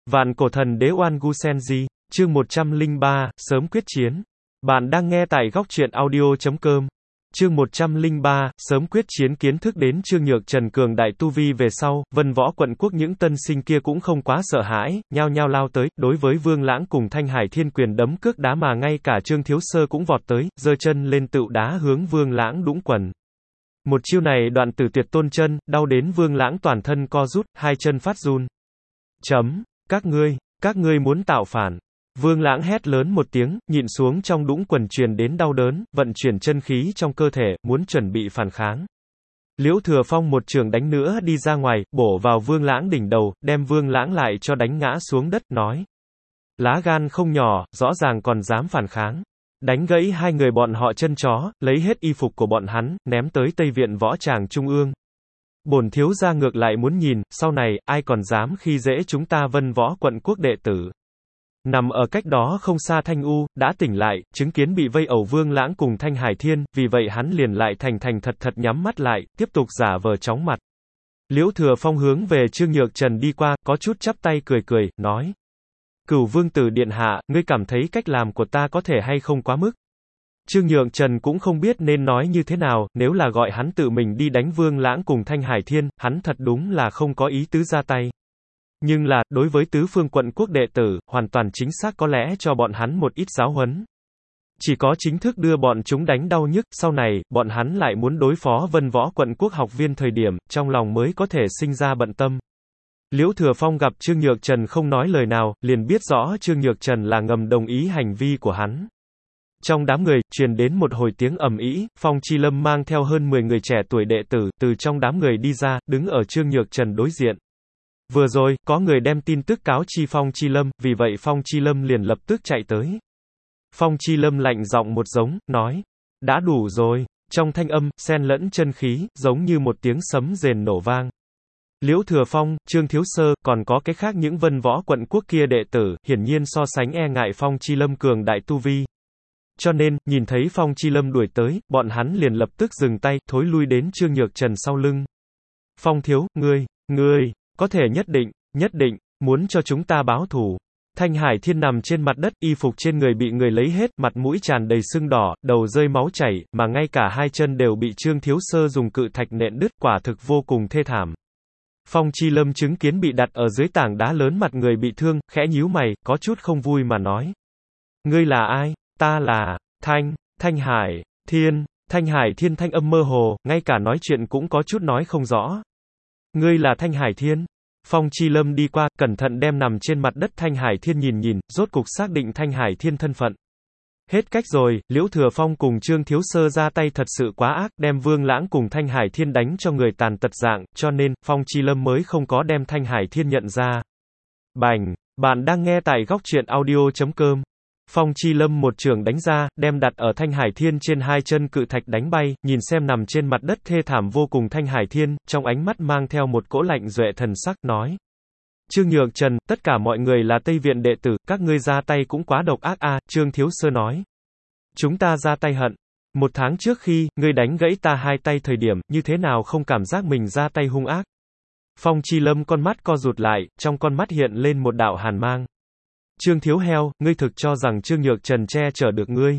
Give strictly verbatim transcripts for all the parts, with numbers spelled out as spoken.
Vạn cổ thần đế Oan Gu Senji, chương một trăm lẻ ba, sớm quyết chiến. Bạn đang nghe tại góc truyện audio chấm com. Chương một trăm lẻ ba, sớm quyết chiến. Kiến thức đến Trương Nhược Trần cường đại tu vi về sau, Vân Võ quận quốc những tân sinh kia cũng không quá sợ hãi, nhao nhao lao tới, đối với Vương Lãng cùng Thanh Hải Thiên quyền đấm cước đá mà ngay cả Trương Thiếu Sơ cũng vọt tới, giơ chân lên tựu đá hướng Vương Lãng đũng quần. Một chiêu này Đoạn Tử Tuyệt tôn chân, đau đến Vương Lãng toàn thân co rút, hai chân phát run. Chấm, các ngươi, các ngươi muốn tạo phản. Vương Lãng hét lớn một tiếng, nhịn xuống trong đũng quần truyền đến đau đớn, vận chuyển chân khí trong cơ thể, muốn chuẩn bị phản kháng. Liễu Thừa Phong một trường đánh nữa đi ra ngoài, bổ vào Vương Lãng đỉnh đầu, đem Vương Lãng lại cho đánh ngã xuống đất, nói. Lá gan không nhỏ, rõ ràng còn dám phản kháng. Đánh gãy hai người bọn họ chân chó, lấy hết y phục của bọn hắn, ném tới Tây Viện Võ Tràng Trung ương. Bổn thiếu gia ngược lại muốn nhìn, sau này, ai còn dám khi dễ chúng ta Vân Võ quận quốc đệ tử. Nằm ở cách đó không xa Thanh U, đã tỉnh lại, chứng kiến bị vây ẩu Vương Lãng cùng Thanh Hải Thiên, vì vậy hắn liền lại thành thành thật thật nhắm mắt lại, tiếp tục giả vờ chóng mặt. Liễu Thừa Phong hướng về Trương Nhược Trần đi qua, có chút chắp tay cười cười, nói. Cửu Vương tử điện hạ, ngươi cảm thấy cách làm của ta có thể hay không quá mức? Trương Nhược Trần cũng không biết nên nói như thế nào, nếu là gọi hắn tự mình đi đánh Vương Lãng cùng Thanh Hải Thiên, hắn thật đúng là không có ý tứ ra tay. Nhưng là, đối với tứ phương quận quốc đệ tử, hoàn toàn chính xác có lẽ cho bọn hắn một ít giáo huấn. Chỉ có chính thức đưa bọn chúng đánh đau nhức, sau này, bọn hắn lại muốn đối phó Vân Võ quận quốc học viên thời điểm, trong lòng mới có thể sinh ra bận tâm. Liễu Thừa Phong gặp Trương Nhược Trần không nói lời nào, liền biết rõ Trương Nhược Trần là ngầm đồng ý hành vi của hắn. Trong đám người, truyền đến một hồi tiếng ầm ĩ, Phong Chi Lâm mang theo hơn mười người trẻ tuổi đệ tử, từ trong đám người đi ra, đứng ở Trương Nhược Trần đối diện. Vừa rồi, có người đem tin tức cáo chi Phong Chi Lâm, vì vậy Phong Chi Lâm liền lập tức chạy tới. Phong Chi Lâm lạnh giọng một giống, nói, đã đủ rồi, trong thanh âm, xen lẫn chân khí, giống như một tiếng sấm rền nổ vang. Liễu Thừa Phong, Trương Thiếu Sơ, còn có cái khác những Vân Võ quận quốc kia đệ tử, hiển nhiên so sánh e ngại Phong Chi Lâm cường đại tu vi. Cho nên, nhìn thấy Phong Chi Lâm đuổi tới, bọn hắn liền lập tức dừng tay, thối lui đến Trương Nhược Trần sau lưng. Phong thiếu, ngươi, ngươi, có thể nhất định, nhất định, muốn cho chúng ta báo thù. Thanh Hải Thiên nằm trên mặt đất, y phục trên người bị người lấy hết, mặt mũi tràn đầy sưng đỏ, đầu rơi máu chảy, mà ngay cả hai chân đều bị Trương Thiếu Sơ dùng cự thạch nện đứt, quả thực vô cùng thê thảm. Phong Chi Lâm chứng kiến bị đặt ở dưới tảng đá lớn mặt người bị thương, khẽ nhíu mày, có chút không vui mà nói. Ngươi là ai? Ta là, Thanh, Thanh Hải, Thiên, Thanh Hải Thiên thanh âm mơ hồ, ngay cả nói chuyện cũng có chút nói không rõ. Ngươi là Thanh Hải Thiên? Phong Chi Lâm đi qua, cẩn thận đem nằm trên mặt đất Thanh Hải Thiên nhìn nhìn, rốt cục xác định Thanh Hải Thiên thân phận. Hết cách rồi, Liễu Thừa Phong cùng Trương Thiếu Sơ ra tay thật sự quá ác, đem Vương Lãng cùng Thanh Hải Thiên đánh cho người tàn tật dạng, cho nên, Phong Chi Lâm mới không có đem Thanh Hải Thiên nhận ra. Bành, bạn đang nghe tại góc truyện audio chấm com. Phong Chi Lâm một trường đánh ra, đem đặt ở Thanh Hải Thiên trên hai chân cự thạch đánh bay, nhìn xem nằm trên mặt đất thê thảm vô cùng Thanh Hải Thiên, trong ánh mắt mang theo một cỗ lạnh duệ thần sắc, nói. Trương Nhược Trần, tất cả mọi người là Tây Viện đệ tử, các ngươi ra tay cũng quá độc ác a. Trương Thiếu Sơ nói. Chúng ta ra tay hận. Một tháng trước khi, ngươi đánh gãy ta hai tay thời điểm, như thế nào không cảm giác mình ra tay hung ác. Phong Chi Lâm con mắt co rụt lại, trong con mắt hiện lên một đạo hàn mang. Trương Thiếu Heo, ngươi thực cho rằng Trương Nhược Trần che chở được ngươi.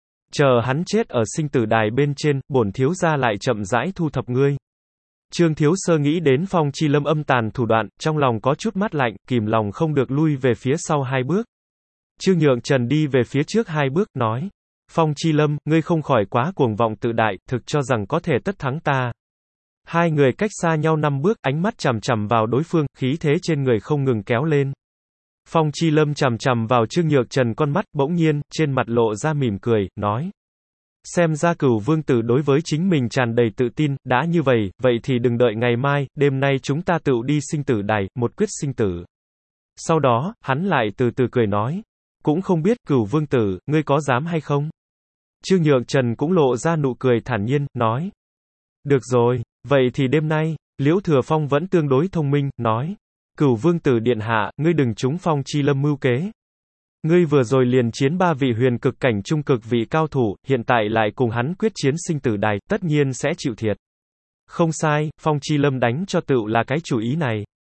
Chờ hắn chết ở sinh tử đài bên trên, bổn thiếu gia lại chậm rãi thu thập ngươi. Trương Thiếu Sơ nghĩ đến Phong Chi Lâm âm tàn thủ đoạn, trong lòng có chút mát lạnh, kìm lòng không được lui về phía sau hai bước. Trương Nhược Trần đi về phía trước hai bước, nói. Phong Chi Lâm, ngươi không khỏi quá cuồng vọng tự đại, thực cho rằng có thể tất thắng ta. Hai người cách xa nhau năm bước, ánh mắt chằm chằm vào đối phương, khí thế trên người không ngừng kéo lên. Phong Chi Lâm chằm chằm vào Trương Nhược Trần con mắt, bỗng nhiên, trên mặt lộ ra mỉm cười, nói. Xem ra Cửu Vương tử đối với chính mình tràn đầy tự tin, đã như vậy, vậy thì đừng đợi ngày mai, đêm nay chúng ta tự đi sinh tử đài, một quyết sinh tử. Sau đó, hắn lại từ từ cười nói. Cũng không biết, Cửu Vương tử, ngươi có dám hay không? Trương Nhược Trần cũng lộ ra nụ cười thản nhiên, nói. Được rồi, vậy thì đêm nay, Liễu Thừa Phong vẫn tương đối thông minh, nói. Cửu Vương tử điện hạ, ngươi đừng trúng Phong Chi Lâm mưu kế. Ngươi vừa rồi liền chiến ba vị huyền cực cảnh trung cực vị cao thủ, hiện tại lại cùng hắn quyết chiến sinh tử đài, tất nhiên sẽ chịu thiệt. Không sai, Phong Chi Lâm đánh cho tựu là cái chủ ý này.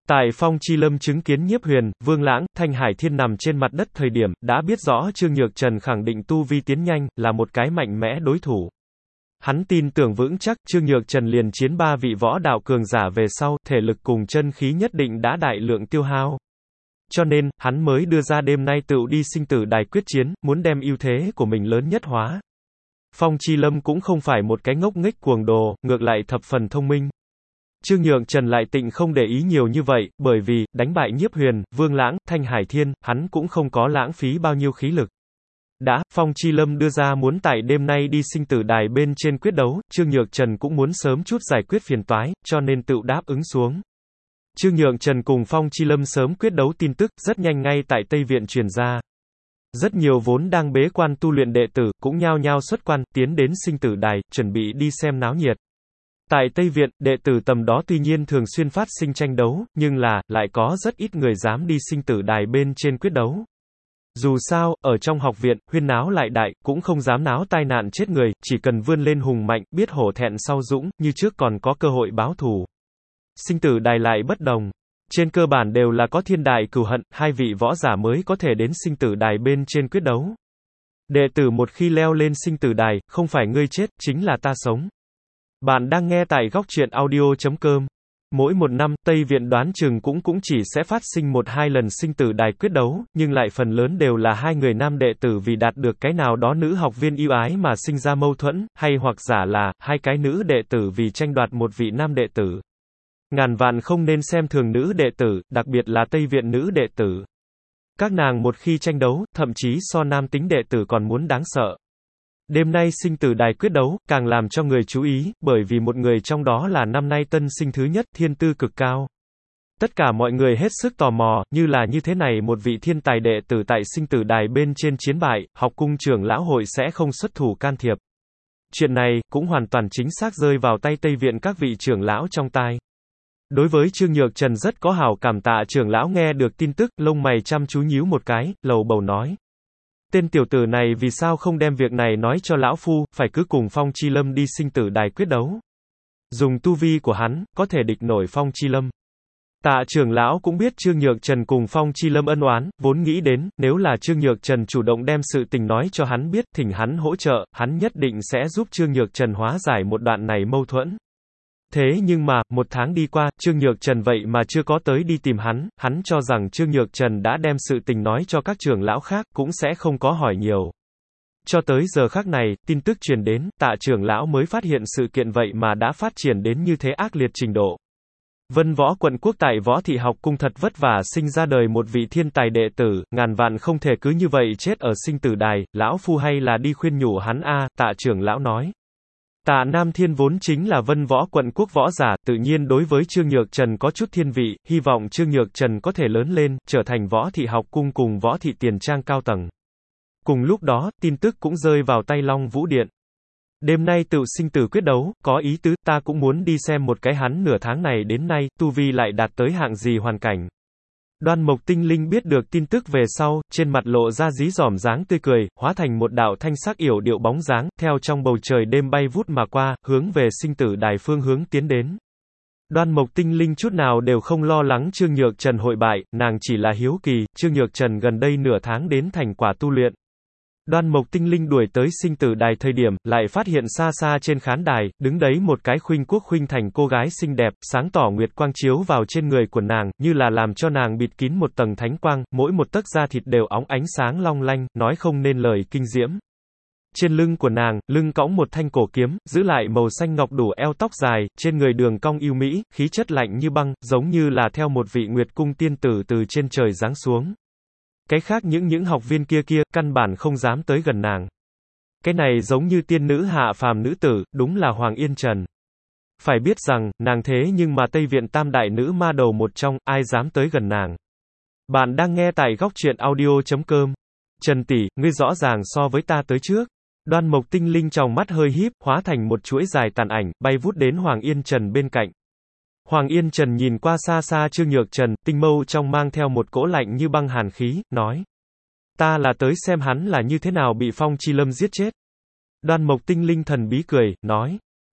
Tại Phong Chi Lâm chứng kiến Nhiếp Huyền, Vương Lãng, Thanh Hải Thiên nằm trên mặt đất thời điểm, đã biết rõ Trương Nhược Trần khẳng định tu vi tiến nhanh, là một cái mạnh mẽ đối thủ. Hắn tin tưởng vững chắc, Trương Nhược Trần liền chiến ba vị võ đạo cường giả về sau, thể lực cùng chân khí nhất định đã đại lượng tiêu hao. Cho nên, hắn mới đưa ra đêm nay tựu đi sinh tử đài quyết chiến, muốn đem ưu thế của mình lớn nhất hóa. Phong Chi Lâm cũng không phải một cái ngốc nghếch cuồng đồ, ngược lại thập phần thông minh. Trương Nhược Trần lại tịnh không để ý nhiều như vậy, bởi vì, đánh bại Nhiếp Huyền, Vương Lãng, Thanh Hải Thiên, hắn cũng không có lãng phí bao nhiêu khí lực. Đã, Phong Chi Lâm đưa ra muốn tại đêm nay đi sinh tử đài bên trên quyết đấu, Trương Nhược Trần cũng muốn sớm chút giải quyết phiền toái, cho nên tự đáp ứng xuống. Trương Nhược Trần cùng Phong Chi Lâm sớm quyết đấu tin tức, rất nhanh ngay tại Tây Viện truyền ra. Rất nhiều vốn đang bế quan tu luyện đệ tử, cũng nhao nhao xuất quan, tiến đến sinh tử đài, chuẩn bị đi xem náo nhiệt. Tại Tây Viện, đệ tử tầm đó tuy nhiên thường xuyên phát sinh tranh đấu, nhưng là, lại có rất ít người dám đi sinh tử đài bên trên quyết đấu. Dù sao, ở trong học viện, huyên náo lại đại, cũng không dám náo tai nạn chết người, chỉ cần vươn lên hùng mạnh, biết hổ thẹn sau dũng, như trước còn có cơ hội báo thù. Sinh tử đài lại bất đồng. Trên cơ bản đều là có thiên đại cừu hận, hai vị võ giả mới có thể đến sinh tử đài bên trên quyết đấu. Đệ tử một khi leo lên sinh tử đài, không phải ngươi chết, chính là ta sống. Bạn đang nghe tại góc truyện audio chấm com. Mỗi một năm, Tây Viện đoán chừng cũng cũng chỉ sẽ phát sinh một hai lần sinh tử đài quyết đấu, nhưng lại phần lớn đều là hai người nam đệ tử vì đạt được cái nào đó nữ học viên yêu ái mà sinh ra mâu thuẫn, hay hoặc giả là, hai cái nữ đệ tử vì tranh đoạt một vị nam đệ tử. Ngàn vạn không nên xem thường nữ đệ tử, đặc biệt là Tây Viện nữ đệ tử. Các nàng một khi tranh đấu, thậm chí so nam tính đệ tử còn muốn đáng sợ. Đêm nay sinh tử đài quyết đấu, càng làm cho người chú ý, bởi vì một người trong đó là năm nay tân sinh thứ nhất, thiên tư cực cao. Tất cả mọi người hết sức tò mò, như là như thế này một vị thiên tài đệ tử tại sinh tử đài bên trên chiến bại, học cung trưởng lão hội sẽ không xuất thủ can thiệp. Chuyện này, cũng hoàn toàn chính xác rơi vào tay Tây Viện các vị trưởng lão trong tai. Đối với Trương Nhược Trần rất có hảo cảm. Tạ trưởng lão nghe được tin tức, lông mày chăm chú nhíu một cái, lầu bầu nói. Tên tiểu tử này vì sao không đem việc này nói cho lão phu, phải cứ cùng Phong Chi Lâm đi sinh tử đài quyết đấu. Dùng tu vi của hắn, có thể địch nổi Phong Chi Lâm. Tạ trưởng lão cũng biết Trương Nhược Trần cùng Phong Chi Lâm ân oán, vốn nghĩ đến, nếu là Trương Nhược Trần chủ động đem sự tình nói cho hắn biết, thỉnh hắn hỗ trợ, hắn nhất định sẽ giúp Trương Nhược Trần hóa giải một đoạn này mâu thuẫn. Thế nhưng mà, một tháng đi qua, Trương Nhược Trần vậy mà chưa có tới đi tìm hắn, hắn cho rằng Trương Nhược Trần đã đem sự tình nói cho các trưởng lão khác, cũng sẽ không có hỏi nhiều. Cho tới giờ khắc này, tin tức truyền đến, Tạ trưởng lão mới phát hiện sự kiện vậy mà đã phát triển đến như thế ác liệt trình độ. Vân Võ quận quốc tại Võ Thị học cung thật vất vả sinh ra đời một vị thiên tài đệ tử, ngàn vạn không thể cứ như vậy chết ở sinh tử đài, lão phu hay là đi khuyên nhủ hắn a, Tạ trưởng lão nói. Tạ Nam Thiên vốn chính là Vân Võ quận quốc võ giả, tự nhiên đối với Trương Nhược Trần có chút thiên vị, hy vọng Trương Nhược Trần có thể lớn lên, trở thành Võ Thị học cung cùng Võ Thị tiền trang cao tầng. Cùng lúc đó, tin tức cũng rơi vào tay Long Vũ Điện. Đêm nay tự sinh tử quyết đấu, có ý tứ, ta cũng muốn đi xem một cái hắn nửa tháng này đến nay, tu vi lại đạt tới hạng gì hoàn cảnh. Đoan Mộc Tinh Linh biết được tin tức về sau, trên mặt lộ ra dí dỏm dáng tươi cười, hóa thành một đạo thanh sắc yểu điệu bóng dáng, theo trong bầu trời đêm bay vút mà qua, hướng về sinh tử đài phương hướng tiến đến. Đoan Mộc Tinh Linh chút nào đều không lo lắng Trương Nhược Trần hội bại, nàng chỉ là hiếu kỳ, Trương Nhược Trần gần đây nửa tháng đến thành quả tu luyện. Đoan Mộc Tinh Linh đuổi tới sinh tử đài thời điểm, lại phát hiện xa xa trên khán đài, đứng đấy một cái khuynh quốc khuynh thành cô gái xinh đẹp, sáng tỏ nguyệt quang chiếu vào trên người của nàng, như là làm cho nàng bịt kín một tầng thánh quang, mỗi một tấc da thịt đều óng ánh sáng long lanh, nói không nên lời kinh diễm. Trên lưng của nàng, lưng cõng một thanh cổ kiếm, giữ lại màu xanh ngọc đủ eo tóc dài, trên người đường cong yêu mỹ, khí chất lạnh như băng, giống như là theo một vị nguyệt cung tiên tử từ trên trời giáng xuống. Cái khác những những học viên kia kia, căn bản không dám tới gần nàng. Cái này giống như tiên nữ hạ phàm nữ tử, đúng là Hoàng Yên Trần. Phải biết rằng, nàng thế nhưng mà Tây Viện tam đại nữ ma đầu một trong, ai dám tới gần nàng. Bạn đang nghe tại góc truyện audio chấm com. Trần tỷ, ngươi rõ ràng so với ta tới trước. Đoan Mộc Tinh Linh trong mắt hơi híp, hóa thành một chuỗi dài tàn ảnh, bay vút đến Hoàng Yên Trần bên cạnh. Hoàng Yên Trần nhìn qua xa xa Trương Nhược Trần, tinh mâu trong mang theo một cỗ lạnh như băng hàn khí, nói. Ta là tới xem hắn là như thế nào bị Phong Chi Lâm giết chết. Đoan Mộc Tinh Linh thần bí cười, nói.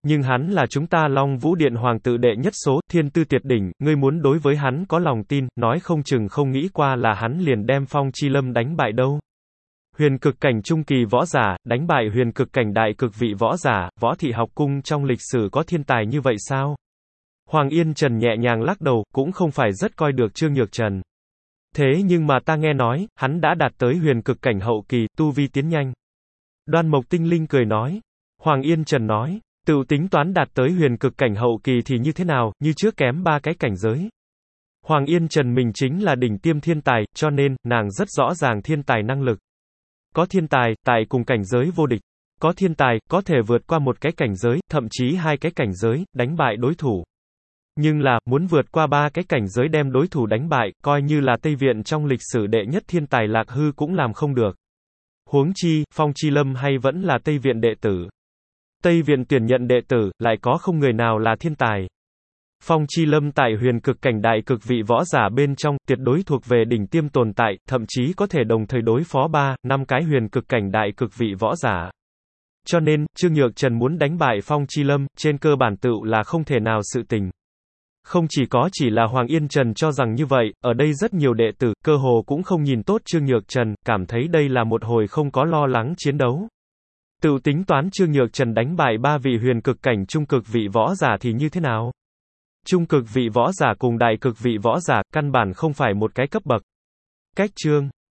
Nhưng hắn là chúng ta Long Vũ Điện hoàng tự đệ nhất số, thiên tư tuyệt đỉnh, ngươi muốn đối với hắn có lòng tin, nói không chừng không nghĩ qua là hắn liền đem Phong Chi Lâm đánh bại đâu. Huyền cực cảnh trung kỳ võ giả, đánh bại huyền cực cảnh đại cực vị võ giả, Võ Thị học cung trong lịch sử có thiên tài như vậy sao? Hoàng Yên Trần nhẹ nhàng lắc đầu, cũng không phải rất coi được Trương Nhược Trần. Thế nhưng mà ta nghe nói, hắn đã đạt tới huyền cực cảnh hậu kỳ, tu vi tiến nhanh. Đoan Mộc Tinh Linh cười nói. Hoàng Yên Trần nói, tự tính toán đạt tới huyền cực cảnh hậu kỳ thì như thế nào, như trước kém ba cái cảnh giới. Hoàng Yên Trần mình chính là đỉnh tiêm thiên tài, cho nên, nàng rất rõ ràng thiên tài năng lực. Có thiên tài, tại cùng cảnh giới vô địch. Có thiên tài, có thể vượt qua một cái cảnh giới, thậm chí hai cái cảnh giới, đánh bại đối thủ. Nhưng là, muốn vượt qua ba cái cảnh giới đem đối thủ đánh bại, coi như là Tây Viện trong lịch sử đệ nhất thiên tài Lạc Hư cũng làm không được. Huống chi, Phong Chi Lâm hay vẫn là Tây Viện đệ tử. Tây Viện tuyển nhận đệ tử, lại có không người nào là thiên tài. Phong Chi Lâm tại huyền cực cảnh đại cực vị võ giả bên trong, tuyệt đối thuộc về đỉnh tiêm tồn tại, thậm chí có thể đồng thời đối phó ba, năm cái huyền cực cảnh đại cực vị võ giả. Cho nên, Trương Nhược Trần muốn đánh bại Phong Chi Lâm, trên cơ bản tựu là không thể nào sự tình. Không chỉ có chỉ là Hoàng Yên Trần cho rằng như vậy, ở đây rất nhiều đệ tử, cơ hồ cũng không nhìn tốt Trương Nhược Trần, cảm thấy đây là một hồi không có lo lắng chiến đấu. Tự tính toán Trương Nhược Trần đánh bại ba vị huyền cực cảnh trung cực vị võ giả thì như thế nào? Trung cực vị võ giả cùng đại cực vị võ giả, căn bản không phải một cái cấp bậc. Cách chương